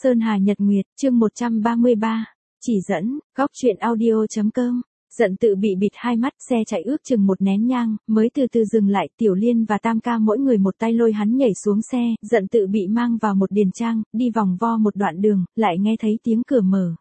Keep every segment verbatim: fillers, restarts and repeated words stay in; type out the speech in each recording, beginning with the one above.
Sơn Hà Nhật Nguyệt, chương một trăm ba mươi ba, chỉ dẫn, góc truyện audio chấm com. Giận tự bị bịt hai mắt, xe chạy ước chừng một nén nhang, mới từ từ dừng lại. Tiểu Liên và Tam Ca mỗi người một tay lôi hắn nhảy xuống xe, Giận tự bị mang vào một điền trang, đi vòng vo một đoạn đường, lại nghe thấy tiếng cửa mở.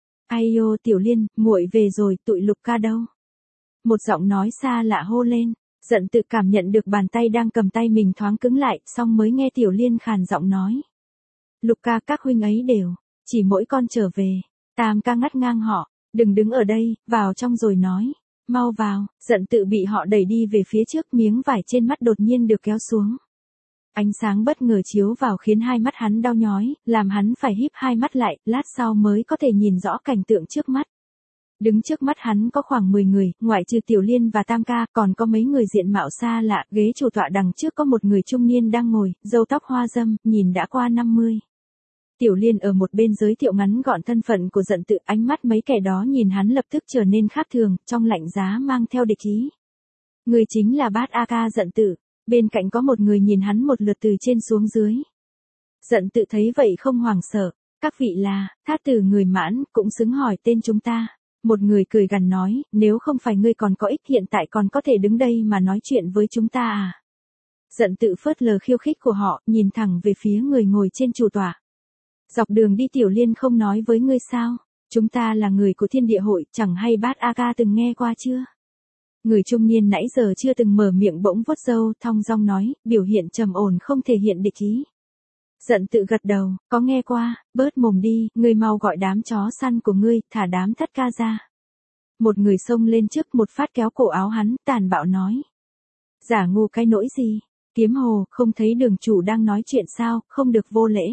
Ai ô Tiểu Liên, muội về rồi, tụi Lục Ca đâu? Một giọng nói xa lạ hô lên. Giận tự cảm nhận được bàn tay đang cầm tay mình thoáng cứng lại, xong mới nghe Tiểu Liên khàn giọng nói. Lục Ca, các huynh ấy đều, chỉ mỗi con trở về. Tam Ca ngắt ngang họ, đừng đứng ở đây, vào trong rồi nói. Mau vào. Giận tự bị họ đẩy đi về phía trước, miếng vải trên mắt đột nhiên được kéo xuống. Ánh sáng bất ngờ chiếu vào khiến hai mắt hắn đau nhói, làm hắn phải híp hai mắt lại, lát sau mới có thể nhìn rõ cảnh tượng trước mắt. Đứng trước mắt hắn có khoảng mười người, ngoại trừ Tiểu Liên và Tam Ca, còn có mấy người diện mạo xa lạ. Ghế chủ tọa đằng trước có một người trung niên đang ngồi, râu tóc hoa râm, nhìn đã qua năm mươi. Tiểu Liên ở một bên giới thiệu ngắn gọn thân phận của Giận tự, ánh mắt mấy kẻ đó nhìn hắn lập tức trở nên khác thường, trong lạnh giá mang theo địch ý. Người chính là Bát A Ca Giận tự, bên cạnh có một người nhìn hắn một lượt từ trên xuống dưới. Giận tự thấy vậy không hoảng sợ, các vị là, Thát Tử người Mãn, cũng xứng hỏi tên chúng ta. Một người cười gằn nói, nếu không phải ngươi còn có ích hiện tại còn có thể đứng đây mà nói chuyện với chúng ta à. Giận tự phớt lờ khiêu khích của họ, nhìn thẳng về phía người ngồi trên chủ tọa. Dọc đường đi Tiểu Liên không nói với ngươi sao, chúng ta là người của Thiên Địa Hội, chẳng hay Bát A Ca từng nghe qua chưa? Người trung niên nãy giờ chưa từng mở miệng bỗng vuốt râu, thong dong nói, biểu hiện trầm ổn không thể hiện địch ý. Giận tự gật đầu, có nghe qua, bớt mồm đi, ngươi mau gọi đám chó săn của ngươi, thả đám Thất Ca ra. Một người xông lên trước, một phát kéo cổ áo hắn, tàn bạo nói. Giả ngu cái nỗi gì? Kiếm Hồ, không thấy đường chủ đang nói chuyện sao, không được vô lễ.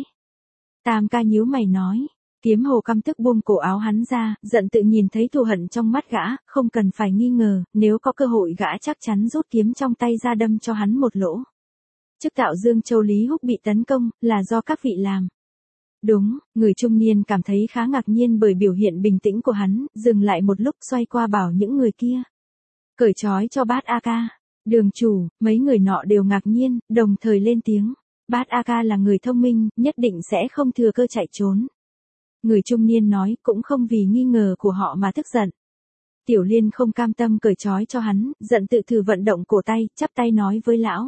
Tam Ca nhíu mày nói. Kiếm Hồ căm tức buông cổ áo hắn ra, Giận tự nhìn thấy thù hận trong mắt gã, không cần phải nghi ngờ, nếu có cơ hội gã chắc chắn rút kiếm trong tay ra đâm cho hắn một lỗ. Chức tạo Dương Châu Lý Húc bị tấn công, là do các vị làm. Đúng, người trung niên cảm thấy khá ngạc nhiên bởi biểu hiện bình tĩnh của hắn, dừng lại một lúc xoay qua bảo những người kia. Cởi trói cho Bát A Ca. Đường chủ, mấy người nọ đều ngạc nhiên, đồng thời lên tiếng. Bát A Ca là người thông minh, nhất định sẽ không thừa cơ chạy trốn. Người trung niên nói, cũng không vì nghi ngờ của họ mà tức giận. Tiểu Liên không cam tâm cởi trói cho hắn, Giận tự thử vận động cổ tay, chắp tay nói với lão.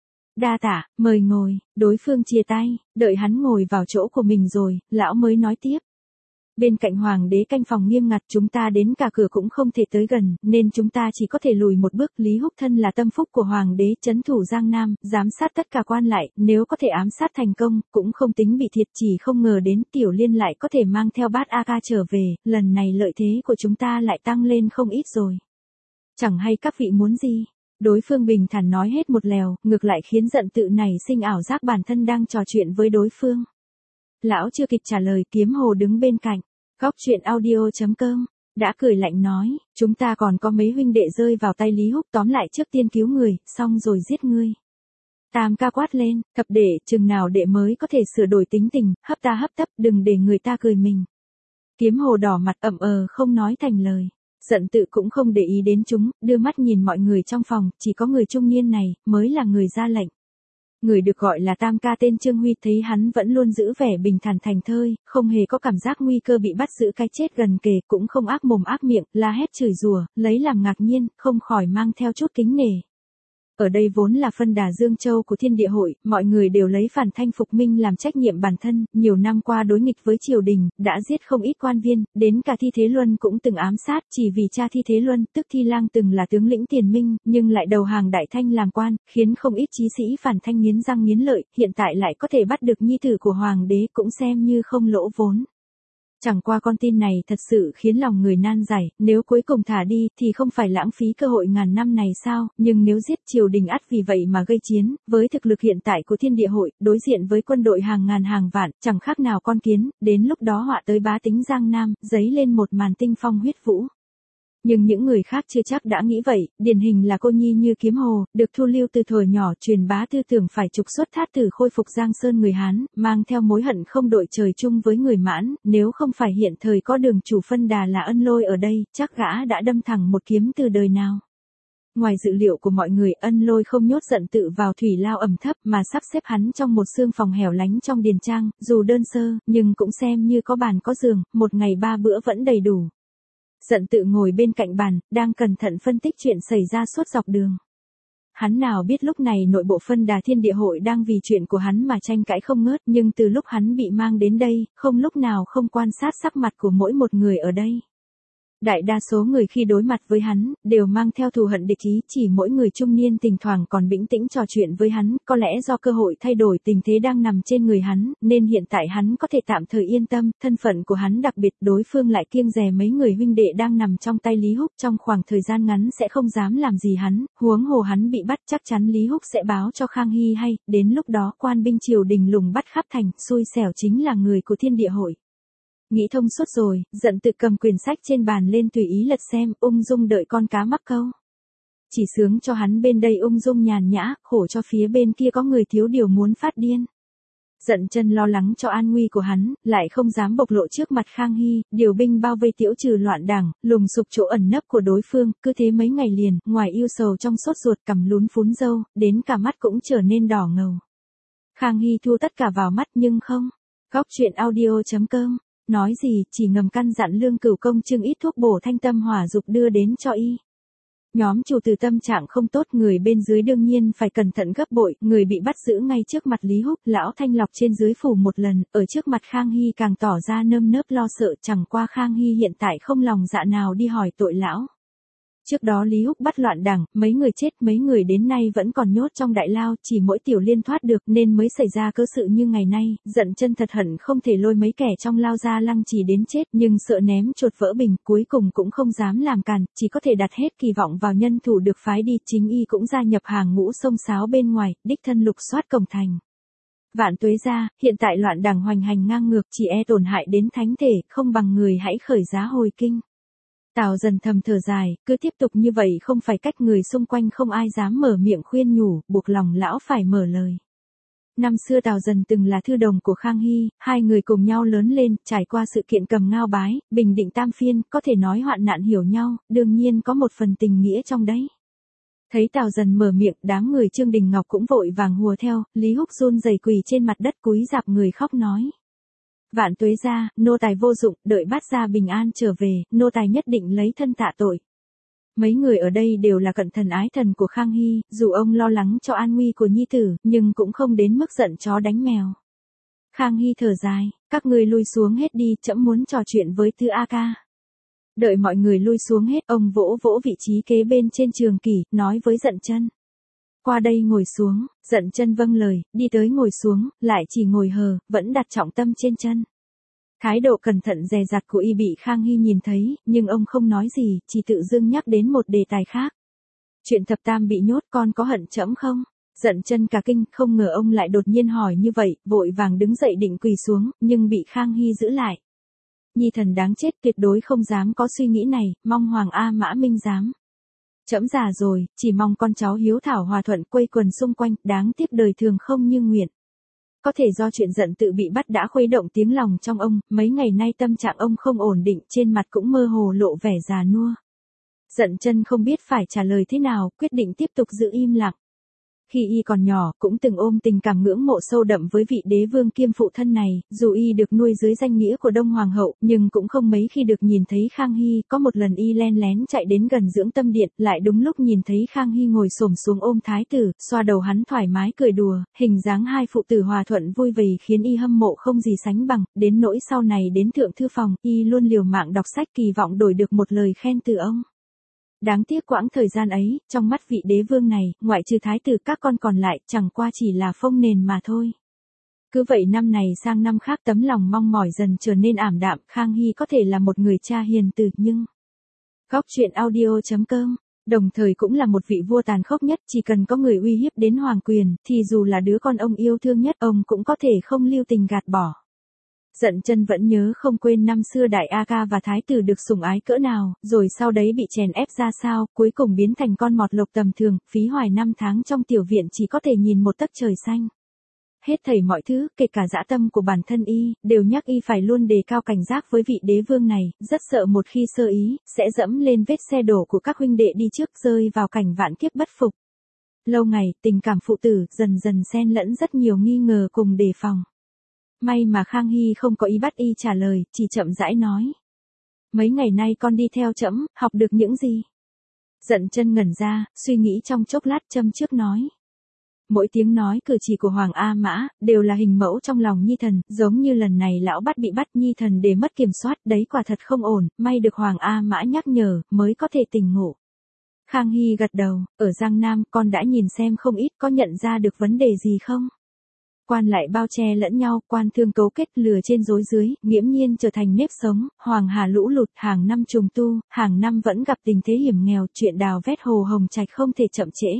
Đa tạ, mời ngồi. Đối phương chia tay, đợi hắn ngồi vào chỗ của mình rồi, lão mới nói tiếp. Bên cạnh hoàng đế canh phòng nghiêm ngặt, chúng ta đến cả cửa cũng không thể tới gần, nên chúng ta chỉ có thể lùi một bước. Lý Húc thân là tâm phúc của hoàng đế, trấn thủ Giang Nam, giám sát tất cả quan lại, nếu có thể ám sát thành công, cũng không tính bị thiệt. Chỉ không ngờ đến Tiểu Liên lại có thể mang theo Bát A Ca trở về, lần này lợi thế của chúng ta lại tăng lên không ít rồi. Chẳng hay các vị muốn gì? Đối phương bình thản nói hết một lèo, ngược lại khiến Giận tự này sinh ảo giác bản thân đang trò chuyện với đối phương. Lão chưa kịp trả lời, Kiếm Hồ đứng bên cạnh, góc truyện audio chấm com, đã cười lạnh nói, chúng ta còn có mấy huynh đệ rơi vào tay Lý Húc, tóm lại trước tiên cứu người, xong rồi giết ngươi. Tam Ca quát lên, thập đệ, chừng nào đệ mới có thể sửa đổi tính tình, hấp ta hấp tấp, đừng để người ta cười mình. Kiếm Hồ đỏ mặt ậm ờ không nói thành lời. Giận tự cũng không để ý đến chúng, đưa mắt nhìn mọi người trong phòng, chỉ có người trung niên này, mới là người ra lệnh. Người được gọi là Tam Ca tên Trương Huy, thấy hắn vẫn luôn giữ vẻ bình thản thành thơi, không hề có cảm giác nguy cơ bị bắt giữ cái chết gần kề, cũng không ác mồm ác miệng, la hét chửi rủa, lấy làm ngạc nhiên, không khỏi mang theo chút kính nể. Ở đây vốn là phân đà Dương Châu của Thiên Địa Hội, mọi người đều lấy phản thanh phục minh làm trách nhiệm bản thân, nhiều năm qua đối nghịch với triều đình, đã giết không ít quan viên, đến cả Thi Thế Luân cũng từng ám sát, chỉ vì cha Thi Thế Luân, tức Thi Lang từng là tướng lĩnh tiền minh, nhưng lại đầu hàng Đại Thanh làm quan, khiến không ít chí sĩ phản thanh nghiến răng nghiến lợi, hiện tại lại có thể bắt được nhi tử của hoàng đế cũng xem như không lỗ vốn. Chẳng qua con tin này thật sự khiến lòng người nan giải, nếu cuối cùng thả đi thì không phải lãng phí cơ hội ngàn năm này sao, nhưng nếu giết triều đình ắt vì vậy mà gây chiến, với thực lực hiện tại của Thiên Địa Hội, đối diện với quân đội hàng ngàn hàng vạn, chẳng khác nào con kiến, đến lúc đó họa tới bá tính Giang Nam, giấy lên một màn tinh phong huyết vũ. Nhưng những người khác chưa chắc đã nghĩ vậy, điển hình là cô nhi như Kiếm Hồ, được thu lưu từ thuở nhỏ, truyền bá tư tưởng phải trục xuất Thát Tử khôi phục Giang Sơn người Hán, mang theo mối hận không đội trời chung với người Mãn, nếu không phải hiện thời có đường chủ phân đà là Ân Lôi ở đây, chắc gã đã đâm thẳng một kiếm từ đời nào. ngoài dự liệu của mọi người, Ân Lôi không nhốt Dận Tự vào thủy lao ẩm thấp mà sắp xếp hắn trong một xương phòng hẻo lánh trong điền trang, dù đơn sơ, nhưng cũng xem như có bàn có giường, một ngày ba bữa vẫn đầy đủ. Dận Tự ngồi bên cạnh bàn, đang cẩn thận phân tích chuyện xảy ra suốt dọc đường. Hắn nào biết lúc này nội bộ Phân Đà Thiên Địa Hội đang vì chuyện của hắn mà tranh cãi không ngớt, nhưng từ lúc hắn bị mang đến đây, không lúc nào không quan sát sắc mặt của mỗi một người ở đây. Đại đa số người khi đối mặt với hắn, đều mang theo thù hận địch ý, chỉ mỗi người trung niên thỉnh thoảng còn bĩnh tĩnh trò chuyện với hắn, có lẽ do cơ hội thay đổi tình thế đang nằm trên người hắn, nên hiện tại hắn có thể tạm thời yên tâm, thân phận của hắn đặc biệt, đối phương lại kiêng dè mấy người huynh đệ đang nằm trong tay Lý Húc, trong khoảng thời gian ngắn sẽ không dám làm gì hắn, huống hồ hắn bị bắt chắc chắn Lý Húc sẽ báo cho Khang Hy hay, đến lúc đó quan binh triều đình lùng bắt khắp thành, xui xẻo chính là người của Thiên Địa Hội. Nghĩ thông suốt rồi, Dận Tự cầm quyển sách trên bàn lên tùy ý lật xem, ung dung đợi con cá mắc câu. Chỉ sướng cho hắn bên đây ung dung nhàn nhã, khổ cho phía bên kia có người thiếu điều muốn phát điên. Dận Chân lo lắng cho an nguy của hắn, lại không dám bộc lộ trước mặt Khang Hy, điều binh bao vây Tiễu Trừ loạn đảng, lùng sục chỗ ẩn nấp của đối phương, cứ thế mấy ngày liền, ngoài yêu sầu trong sốt ruột cằm lún phún râu, đến cả mắt cũng trở nên đỏ ngầu. Khang Hy thu tất cả vào mắt nhưng không. Góc truyện audio chấm com nói gì, chỉ ngầm căn dặn Lương Cửu Công trưng ít thuốc bổ thanh tâm hỏa dục đưa đến cho y. Nhóm chủ từ tâm trạng không tốt, người bên dưới đương nhiên phải cẩn thận gấp bội, người bị bắt giữ ngay trước mặt Lý Húc, lão thanh lọc trên dưới phủ một lần, ở trước mặt Khang Hy càng tỏ ra nơm nớp lo sợ, chẳng qua Khang Hy hiện tại không lòng dạ nào đi hỏi tội lão. Trước đó Lý Húc bắt loạn đảng, mấy người chết, mấy người đến nay vẫn còn nhốt trong đại lao, chỉ mỗi Tiểu Liên thoát được nên mới xảy ra cớ sự như ngày nay. Dận Chân thật hận không thể lôi mấy kẻ trong lao ra lăng trì đến chết, nhưng sợ ném chuột vỡ bình, cuối cùng cũng không dám làm càn, chỉ có thể đặt hết kỳ vọng vào nhân thủ được phái đi, chính y cũng gia nhập hàng ngũ xông xáo bên ngoài, đích thân lục soát cổng thành. Vạn tuế ra, hiện tại loạn đảng hoành hành ngang ngược, chỉ e tổn hại đến thánh thể, không bằng người hãy khởi giá hồi kinh. Tào Dần thầm thở dài, cứ tiếp tục như vậy không phải cách, người xung quanh không ai dám mở miệng khuyên nhủ, buộc lòng lão phải mở lời. Năm xưa Tào Dần từng là thư đồng của Khang Hy, hai người cùng nhau lớn lên, trải qua sự kiện Cầm Ngao Bái, Bình Định Tam Phiên, có thể nói hoạn nạn hiểu nhau, đương nhiên có một phần tình nghĩa trong đấy. Thấy Tào Dần mở miệng, đám người Trương Đình Ngọc cũng vội vàng hùa theo, Lý Húc run rẩy quỳ trên mặt đất cúi rạp người khóc nói. Vạn tuế ra, nô tài vô dụng, đợi bát gia bình an trở về, nô tài nhất định lấy thân tạ tội. Mấy người ở đây đều là cận thần ái thần của Khang Hy, dù ông lo lắng cho an nguy của nhi tử, nhưng cũng không đến mức giận chó đánh mèo. Khang Hy thở dài, các ngươi lui xuống hết đi, trẫm muốn trò chuyện với Tư A Ca. Đợi mọi người lui xuống hết, ông vỗ vỗ vị trí kế bên trên trường kỷ, nói với Dận Chân. Qua đây ngồi xuống, Dận Chân vâng lời, đi tới ngồi xuống, lại chỉ ngồi hờ, vẫn đặt trọng tâm trên chân. Thái độ cẩn thận dè dặt của y bị Khang Hy nhìn thấy, nhưng ông không nói gì, chỉ tự dưng nhắc đến một đề tài khác. Chuyện thập tam bị nhốt, con có hận trẫm không? Dận Chân cả kinh, không ngờ ông lại đột nhiên hỏi như vậy, vội vàng đứng dậy định quỳ xuống, nhưng bị Khang Hy giữ lại. Nhi thần đáng chết, tuyệt đối không dám có suy nghĩ này, mong Hoàng A Mã Minh dám. Trẫm già rồi, chỉ mong con cháu hiếu thảo hòa thuận quây quần xung quanh, đáng tiếc đời thường không như nguyện. Có thể do chuyện Dận Tự bị bắt đã khuấy động tiếng lòng trong ông, mấy ngày nay tâm trạng ông không ổn định, trên mặt cũng mơ hồ lộ vẻ già nua. Dận Chân không biết phải trả lời thế nào, quyết định tiếp tục giữ im lặng. Khi y còn nhỏ, cũng từng ôm tình cảm ngưỡng mộ sâu đậm với vị đế vương kiêm phụ thân này, dù y được nuôi dưới danh nghĩa của Đông Hoàng hậu, nhưng cũng không mấy khi được nhìn thấy Khang Hy, có một lần y len lén chạy đến gần dưỡng tâm điện, lại đúng lúc nhìn thấy Khang Hy ngồi xổm xuống ôm thái tử, xoa đầu hắn thoải mái cười đùa, hình dáng hai phụ tử hòa thuận vui vầy khiến y hâm mộ không gì sánh bằng, đến nỗi sau này đến thượng thư phòng, y luôn liều mạng đọc sách kỳ vọng đổi được một lời khen từ ông. Đáng tiếc quãng thời gian ấy, trong mắt vị đế vương này, ngoại trừ thái tử các con còn lại, chẳng qua chỉ là phông nền mà thôi. Cứ vậy năm này sang năm khác tấm lòng mong mỏi dần trở nên ảm đạm, Khang Hy có thể là một người cha hiền từ nhưng... Góc truyện audio chấm com, đồng thời cũng là một vị vua tàn khốc nhất, chỉ cần có người uy hiếp đến hoàng quyền, thì dù là đứa con ông yêu thương nhất, ông cũng có thể không lưu tình gạt bỏ. Dận Chân vẫn nhớ không quên năm xưa Đại A Ca và Thái tử được sủng ái cỡ nào, rồi sau đấy bị chèn ép ra sao, cuối cùng biến thành con mọt lộc tầm thường, phí hoài năm tháng trong tiểu viện chỉ có thể nhìn một tấc trời xanh. Hết thảy mọi thứ, kể cả dã tâm của bản thân y, đều nhắc y phải luôn đề cao cảnh giác với vị đế vương này, rất sợ một khi sơ ý, sẽ dẫm lên vết xe đổ của các huynh đệ đi trước rơi vào cảnh vạn kiếp bất phục. Lâu ngày, tình cảm phụ tử dần dần xen lẫn rất nhiều nghi ngờ cùng đề phòng. May mà Khang Hy không có ý bắt y trả lời, chỉ chậm rãi nói. Mấy ngày nay con đi theo trẫm, học được những gì? Dận Chân ngẩn ra, suy nghĩ trong chốc lát châm trước nói. Mỗi tiếng nói cử chỉ của Hoàng A Mã, đều là hình mẫu trong lòng Nhi Thần, giống như lần này lão bắt bị bắt Nhi Thần để mất kiểm soát, đấy quả thật không ổn, may được Hoàng A Mã nhắc nhở, mới có thể tỉnh ngộ. Khang Hy gật đầu, ở Giang Nam con đã nhìn xem không ít, có nhận ra được vấn đề gì không? Quan lại bao che lẫn nhau, quan thương cấu kết lừa trên dối dưới, nghiễm nhiên trở thành nếp sống, Hoàng Hà lũ lụt, hàng năm trùng tu, hàng năm vẫn gặp tình thế hiểm nghèo, chuyện đào vét hồ hồng trạch không thể chậm trễ.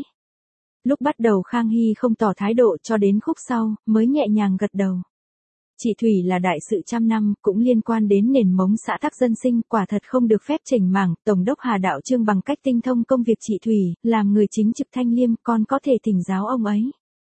Lúc bắt đầu Khang Hy không tỏ thái độ cho đến khúc sau, mới nhẹ nhàng gật đầu. Trị thủy là đại sự trăm năm, cũng liên quan đến nền móng xã tắc dân sinh, quả thật không được phép chỉnh mảng. Tổng đốc Hà Đạo Trương bằng cách tinh thông công việc trị thủy, làm người chính trực thanh liêm, con có thể thỉnh giáo ông ấy.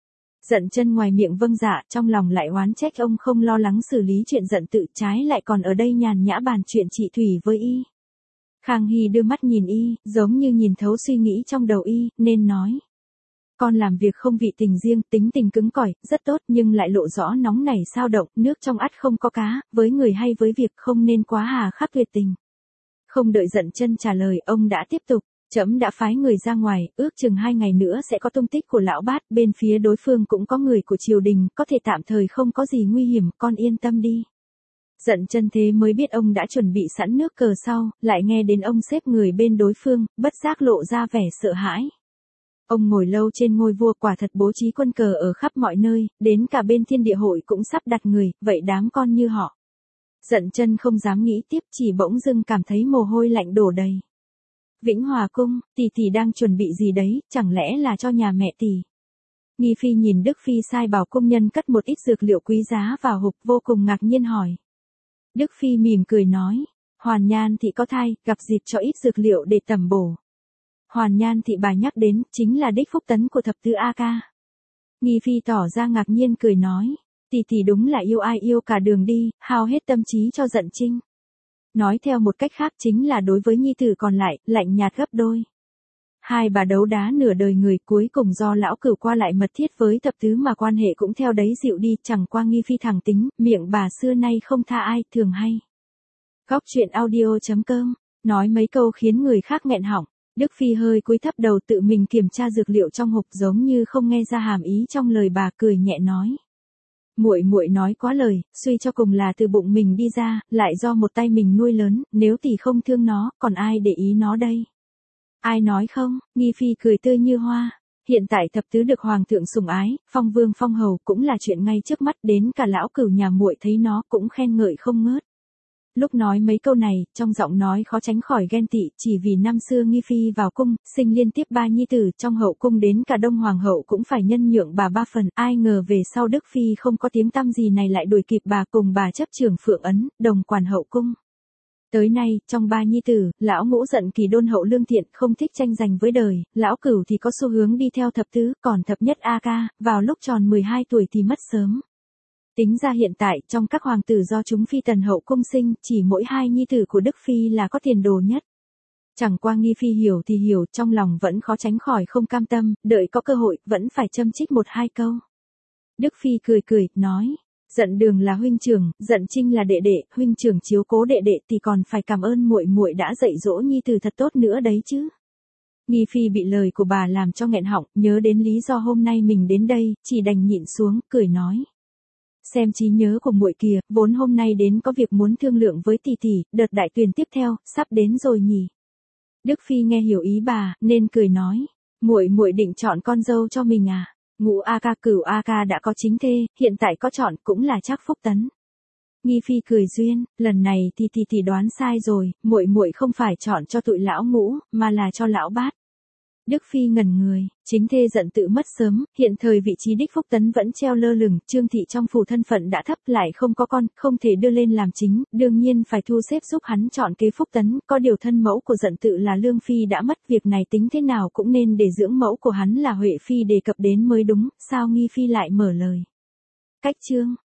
Dận Chân ngoài miệng vâng dạ, trong lòng lại oán trách ông không lo lắng xử lý chuyện Dận Tự, trái lại còn ở đây nhàn nhã bàn chuyện trị thủy với y. Khang Hy đưa mắt nhìn y, giống như nhìn thấu suy nghĩ trong đầu y, nên nói. Con làm việc không vị tình riêng, tính tình cứng cỏi, rất tốt, nhưng lại lộ rõ nóng nảy sao động, nước trong ắt không có cá, với người hay với việc không nên quá hà khắc tuyệt tình. Không đợi Dận Chân trả lời, ông đã tiếp tục. Trẫm đã phái người ra ngoài, ước chừng hai ngày nữa sẽ có tung tích của lão bát, bên phía đối phương cũng có người của triều đình, có thể tạm thời không có gì nguy hiểm, con yên tâm đi. Dận Chân thế mới biết ông đã chuẩn bị sẵn nước cờ sau, lại nghe đến ông xếp người bên đối phương, bất giác lộ ra vẻ sợ hãi. Ông ngồi lâu trên ngôi vua, quả thật bố trí quân cờ ở khắp mọi nơi, đến cả bên thiên địa hội cũng sắp đặt người, vậy đám con như họ. Dận Chân không dám nghĩ tiếp, chỉ bỗng dưng cảm thấy mồ hôi lạnh đổ đầy. Vĩnh Hòa cung, tỷ tỷ đang chuẩn bị gì đấy, chẳng lẽ là cho nhà mẹ tỷ? Nghi Phi nhìn Đức Phi sai bảo công nhân cất một ít dược liệu quý giá vào hộp, vô cùng ngạc nhiên hỏi. Đức Phi mỉm cười nói, Hoàn Nhan thị có thai, gặp dịp cho ít dược liệu để tẩm bổ. Hoàn Nhan thị bà nhắc đến, chính là đích phúc tấn của thập tứ A Ca. Nghi Phi tỏ ra ngạc nhiên cười nói, tỷ tỷ đúng là yêu ai yêu cả đường đi, hao hết tâm trí cho Dận Trinh. Nói theo một cách khác chính là đối với nhi tử còn lại, lạnh nhạt gấp đôi. Hai bà đấu đá nửa đời người, cuối cùng do lão cửu qua lại mật thiết với thập tứ mà quan hệ cũng theo đấy dịu đi, chẳng qua Nghi Phi thẳng tính, miệng bà xưa nay không tha ai, thường hay. Góc truyện audio chấm com, nói mấy câu khiến người khác nghẹn họng. Đức Phi hơi cúi thấp đầu tự mình kiểm tra dược liệu trong hộp, giống như không nghe ra hàm ý trong lời bà, cười nhẹ nói. Muội muội nói quá lời, suy cho cùng là từ bụng mình đi ra, lại do một tay mình nuôi lớn, nếu tỷ không thương nó, còn ai để ý nó đây? Ai nói không? Nghi Phi cười tươi như hoa. Hiện tại thập tứ được hoàng thượng sủng ái, phong vương phong hầu cũng là chuyện ngay trước mắt, đến cả lão cửu nhà muội thấy nó cũng khen ngợi không ngớt. Lúc nói mấy câu này, trong giọng nói khó tránh khỏi ghen tị, chỉ vì năm xưa Nghi Phi vào cung, sinh liên tiếp ba nhi tử, trong hậu cung đến cả Đông Hoàng hậu cũng phải nhân nhượng bà ba phần, ai ngờ về sau Đức Phi không có tiếng tăm gì này lại đuổi kịp bà, cùng bà chấp trưởng Phượng Ấn, đồng quản hậu cung. Tới nay, trong ba nhi tử, lão ngũ Dận Kỳ đôn hậu lương thiện, không thích tranh giành với đời, lão cửu thì có xu hướng đi theo thập tứ, còn thập nhất A Ca, vào lúc tròn mười hai tuổi thì mất sớm. Tính ra hiện tại, trong các hoàng tử do chúng phi tần hậu cung sinh, chỉ mỗi hai nhi tử của Đức Phi là có tiền đồ nhất. Chẳng qua Nghi Phi hiểu thì hiểu, trong lòng vẫn khó tránh khỏi không cam tâm, đợi có cơ hội, vẫn phải châm chích một hai câu. Đức Phi cười cười, nói, Dận Đường là huynh trưởng, Dận Trinh là đệ đệ, huynh trưởng chiếu cố đệ đệ thì còn phải cảm ơn muội muội đã dạy dỗ nhi tử thật tốt nữa đấy chứ. Nghi Phi bị lời của bà làm cho nghẹn họng, nhớ đến lý do hôm nay mình đến đây, chỉ đành nhịn xuống, cười nói. Xem trí nhớ của muội kìa, vốn hôm nay đến có việc muốn thương lượng với tỷ tỷ, đợt đại tuyển tiếp theo, sắp đến rồi nhỉ. Đức Phi nghe hiểu ý bà, nên cười nói, muội muội định chọn con dâu cho mình à? Ngũ A Ca cửu A Ca đã có chính thê, hiện tại có chọn cũng là chắc phúc tấn. Nghi Phi cười duyên, lần này thì tỷ tỷ đoán sai rồi, muội muội không phải chọn cho tụi lão ngũ, mà là cho lão bát. Đức Phi ngẩn người, chính thê Dận Tự mất sớm, hiện thời vị trí đích phúc tấn vẫn treo lơ lửng, Trương thị trong phủ thân phận đã thấp, lại không có con, không thể đưa lên làm chính, đương nhiên phải thu xếp giúp hắn chọn kế phúc tấn, có điều thân mẫu của Dận Tự là Lương Phi đã mất, việc này tính thế nào cũng nên để dưỡng mẫu của hắn là Huệ Phi đề cập đến mới đúng, sao Nghi Phi lại mở lời. Cách chương